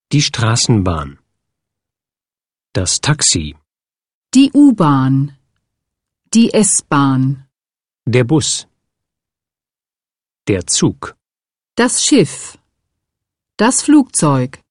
Die Straßenbahn. Das Taxi. Die U-Bahn. Die S-Bahn. Der Bus. Der Zug. Das Schiff. Das Flugzeug.